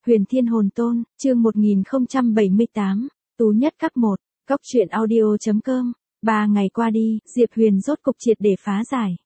Huyền Thiên Hồn Tôn, chương 1078, Tú Nhất Các 1, Cóc truyện audio.com. 3 ngày qua đi, Diệp Huyền rốt cục triệt để phá giải.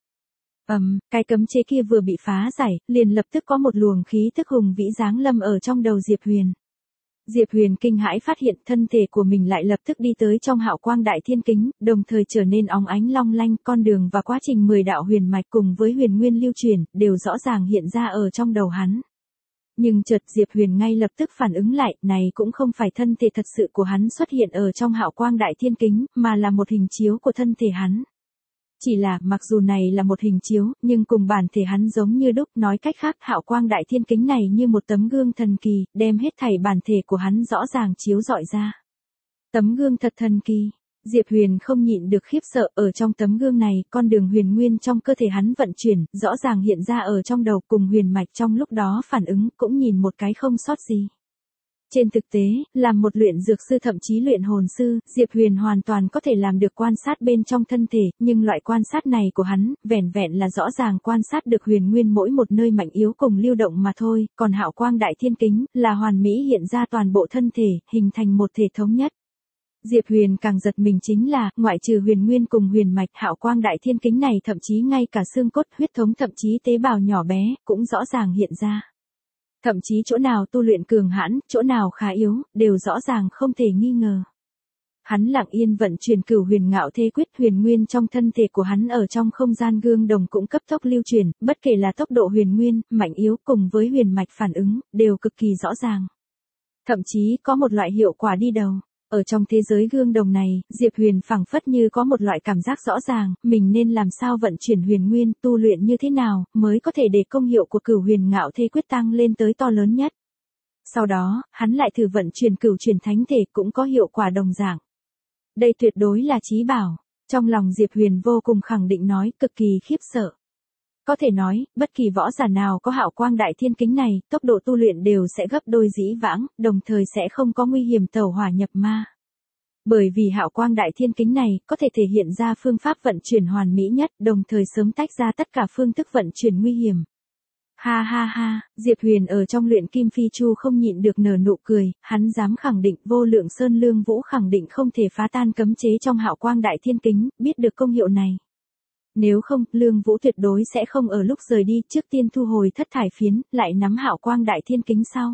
Cái cấm chế kia vừa bị phá giải, liền lập tức có một luồng khí tức hùng vĩ giáng lâm ở trong đầu Diệp Huyền. Diệp Huyền kinh hãi phát hiện thân thể của mình lại lập tức đi tới trong hạo quang đại thiên kính, đồng thời trở nên óng ánh long lanh, con đường và quá trình 10 đạo huyền mạch cùng với huyền nguyên lưu truyền, đều rõ ràng hiện ra ở trong đầu hắn. Nhưng chợt Diệp Huyền ngay lập tức phản ứng lại, này cũng không phải thân thể thật sự của hắn xuất hiện ở trong hạo quang đại thiên kính, mà là một hình chiếu của thân thể hắn. Chỉ là, mặc dù này là một hình chiếu, nhưng cùng bản thể hắn giống như đúc, nói cách khác, hạo quang đại thiên kính này như một tấm gương thần kỳ, đem hết thảy bản thể của hắn rõ ràng chiếu rọi ra. Tấm gương thật thần kỳ. Diệp Huyền không nhịn được khiếp sợ, ở trong tấm gương này, con đường huyền nguyên trong cơ thể hắn vận chuyển, rõ ràng hiện ra ở trong đầu, cùng huyền mạch trong lúc đó phản ứng, cũng nhìn một cái không sót gì. Trên thực tế, làm một luyện dược sư thậm chí luyện hồn sư, Diệp Huyền hoàn toàn có thể làm được quan sát bên trong thân thể, nhưng loại quan sát này của hắn, vẻn vẹn là rõ ràng quan sát được huyền nguyên mỗi một nơi mạnh yếu cùng lưu động mà thôi, còn hạo quang đại thiên kính, là hoàn mỹ hiện ra toàn bộ thân thể, hình thành một thể thống nhất. Diệp Huyền càng giật mình chính là, ngoại trừ huyền nguyên cùng huyền mạch, hạo quang đại thiên kính này thậm chí ngay cả xương cốt, huyết thống thậm chí tế bào nhỏ bé, cũng rõ ràng hiện ra. Thậm chí chỗ nào tu luyện cường hãn, chỗ nào khá yếu, đều rõ ràng không thể nghi ngờ. Hắn lặng yên vận chuyển Cửu Huyền Ngạo Thế Quyết, huyền nguyên trong thân thể của hắn ở trong không gian gương đồng cũng cấp tốc lưu truyền, bất kể là tốc độ huyền nguyên, mạnh yếu cùng với huyền mạch phản ứng, đều cực kỳ rõ ràng. Thậm chí có một loại hiệu quả đi đầu. Ở trong thế giới gương đồng này, Diệp Huyền phảng phất như có một loại cảm giác rõ ràng, mình nên làm sao vận chuyển huyền nguyên, tu luyện như thế nào, mới có thể để công hiệu của Cửu Huyền Ngạo Thế Quyết tăng lên tới to lớn nhất. Sau đó, hắn lại thử vận chuyển Cửu Truyền Thánh Thể cũng có hiệu quả đồng dạng. Đây tuyệt đối là chí bảo. Trong lòng Diệp Huyền vô cùng khẳng định nói, cực kỳ khiếp sợ. Có thể nói, bất kỳ võ giả nào có hạo quang đại thiên kính này, tốc độ tu luyện đều sẽ gấp đôi dĩ vãng, đồng thời sẽ không có nguy hiểm tẩu hỏa nhập ma. Bởi vì hạo quang đại thiên kính này, có thể thể hiện ra phương pháp vận chuyển hoàn mỹ nhất, đồng thời sớm tách ra tất cả phương thức vận chuyển nguy hiểm. Ha ha ha, Diệp Huyền ở trong luyện kim phi chu không nhịn được nở nụ cười, hắn dám khẳng định vô lượng sơn lương vũ khẳng định không thể phá tan cấm chế trong hạo quang đại thiên kính, biết được công hiệu này. Nếu không, Lương Vũ tuyệt đối sẽ không ở lúc rời đi trước tiên thu hồi thất thải phiến, lại nắm hạo quang đại thiên kính sau.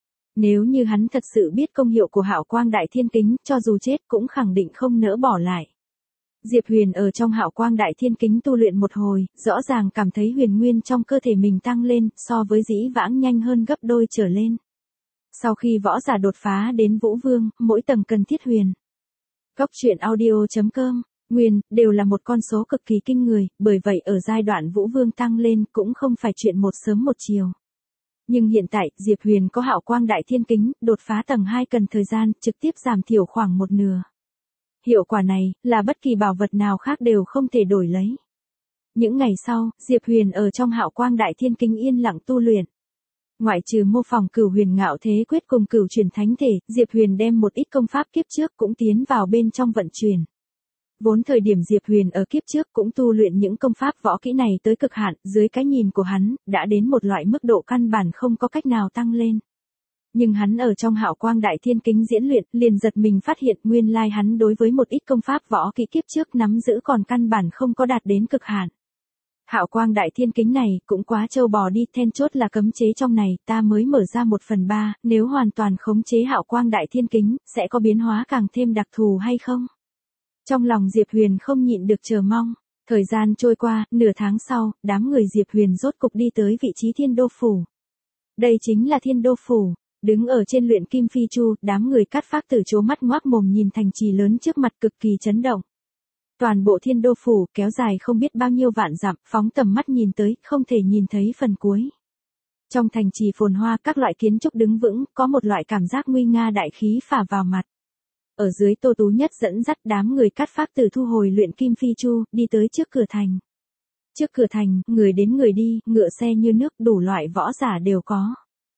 Nếu như hắn thật sự biết công hiệu của hạo quang đại thiên kính, cho dù chết cũng khẳng định không nỡ bỏ lại. Diệp Huyền ở trong hạo quang đại thiên kính tu luyện một hồi, rõ ràng cảm thấy huyền nguyên trong cơ thể mình tăng lên, so với dĩ vãng nhanh hơn gấp đôi trở lên. Sau khi võ giả đột phá đến Vũ Vương, mỗi tầng cần thiết huyền. Cóc truyện audio.com. Nguyên, đều là một con số cực kỳ kinh người, bởi vậy ở giai đoạn Vũ Vương tăng lên cũng không phải chuyện một sớm một chiều. Nhưng hiện tại, Diệp Huyền có hạo quang đại thiên kính, đột phá tầng 2 cần thời gian, trực tiếp giảm thiểu khoảng một nửa. Hiệu quả này, là bất kỳ bảo vật nào khác đều không thể đổi lấy. Những ngày sau, Diệp Huyền ở trong hạo quang đại thiên kính yên lặng tu luyện. Ngoại trừ mô phỏng Cửu Huyền Ngạo Thế Quyết cùng Cửu Truyền Thánh Thể, Diệp Huyền đem một ít công pháp kiếp trước cũng tiến vào bên trong vận chuyển. Vốn thời điểm Diệp Huyền ở kiếp trước cũng tu luyện những công pháp võ kỹ này tới cực hạn, dưới cái nhìn của hắn, đã đến một loại mức độ căn bản không có cách nào tăng lên. Nhưng hắn ở trong hạo quang đại thiên kính diễn luyện, liền giật mình phát hiện nguyên lai hắn đối với một ít công pháp võ kỹ kiếp trước nắm giữ còn căn bản không có đạt đến cực hạn. Hạo quang đại thiên kính này cũng quá trâu bò đi, then chốt là cấm chế trong này, ta mới mở ra 1/3, nếu hoàn toàn khống chế hạo quang đại thiên kính, sẽ có biến hóa càng thêm đặc thù hay không? Trong lòng Diệp Huyền không nhịn được chờ mong. Thời gian trôi qua, nửa tháng sau, đám người Diệp Huyền rốt cục đi tới vị trí Thiên Đô Phủ. Đây chính là Thiên Đô Phủ. Đứng ở trên luyện kim phi chu, đám người Cát Phác Tử trố mắt ngoác mồm nhìn thành trì lớn trước mặt cực kỳ chấn động. Toàn bộ Thiên Đô Phủ, kéo dài không biết bao nhiêu vạn dặm, phóng tầm mắt nhìn tới, không thể nhìn thấy phần cuối. Trong thành trì phồn hoa, các loại kiến trúc đứng vững, có một loại cảm giác nguy nga đại khí phả vào mặt. Ở dưới Tô Tú Nhất dẫn dắt đám người Cát Phác Tử thu hồi luyện kim phi chu, đi tới trước cửa thành. Trước cửa thành, người đến người đi, ngựa xe như nước, đủ loại võ giả đều có.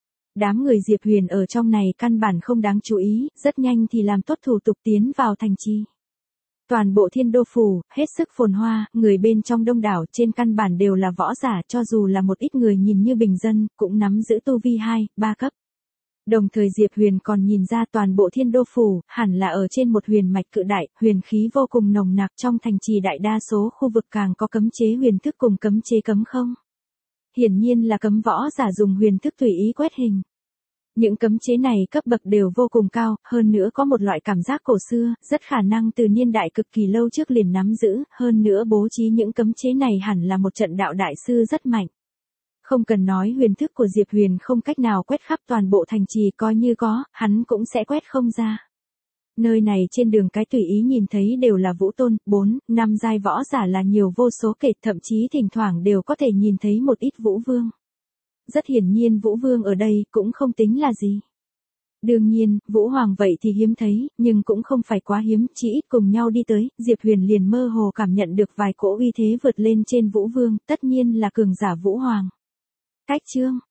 Đám người Diệp Huyền ở trong này căn bản không đáng chú ý, rất nhanh thì làm tốt thủ tục tiến vào thành trì. Toàn bộ Thiên Đô Phủ, hết sức phồn hoa, người bên trong đông đảo trên căn bản đều là võ giả, cho dù là một ít người nhìn như bình dân, cũng nắm giữ tu vi 2, 3 cấp. Đồng thời Diệp Huyền còn nhìn ra toàn bộ Thiên Đô phủ, hẳn là ở trên một huyền mạch cự đại, huyền khí vô cùng nồng nặc, trong thành trì đại đa số khu vực càng có cấm chế huyền thức cùng cấm chế cấm không. Hiển nhiên là cấm võ giả dùng huyền thức tùy ý quét hình. Những cấm chế này cấp bậc đều vô cùng cao, hơn nữa có một loại cảm giác cổ xưa, rất khả năng từ niên đại cực kỳ lâu trước liền nắm giữ, hơn nữa bố trí những cấm chế này hẳn là một trận đạo đại sư rất mạnh. Không cần nói huyền thức của Diệp Huyền không cách nào quét khắp toàn bộ thành trì, coi như có, hắn cũng sẽ quét không ra. Nơi này trên đường cái tùy ý nhìn thấy đều là vũ tôn, 4, 5 giai võ giả là nhiều vô số kể, thậm chí thỉnh thoảng đều có thể nhìn thấy một ít vũ vương. Rất hiển nhiên vũ vương ở đây cũng không tính là gì. Đương nhiên, vũ hoàng vậy thì hiếm thấy, nhưng cũng không phải quá hiếm, chỉ ít cùng nhau đi tới, Diệp Huyền liền mơ hồ cảm nhận được vài cỗ uy thế vượt lên trên vũ vương, tất nhiên là cường giả vũ hoàng. Cách chương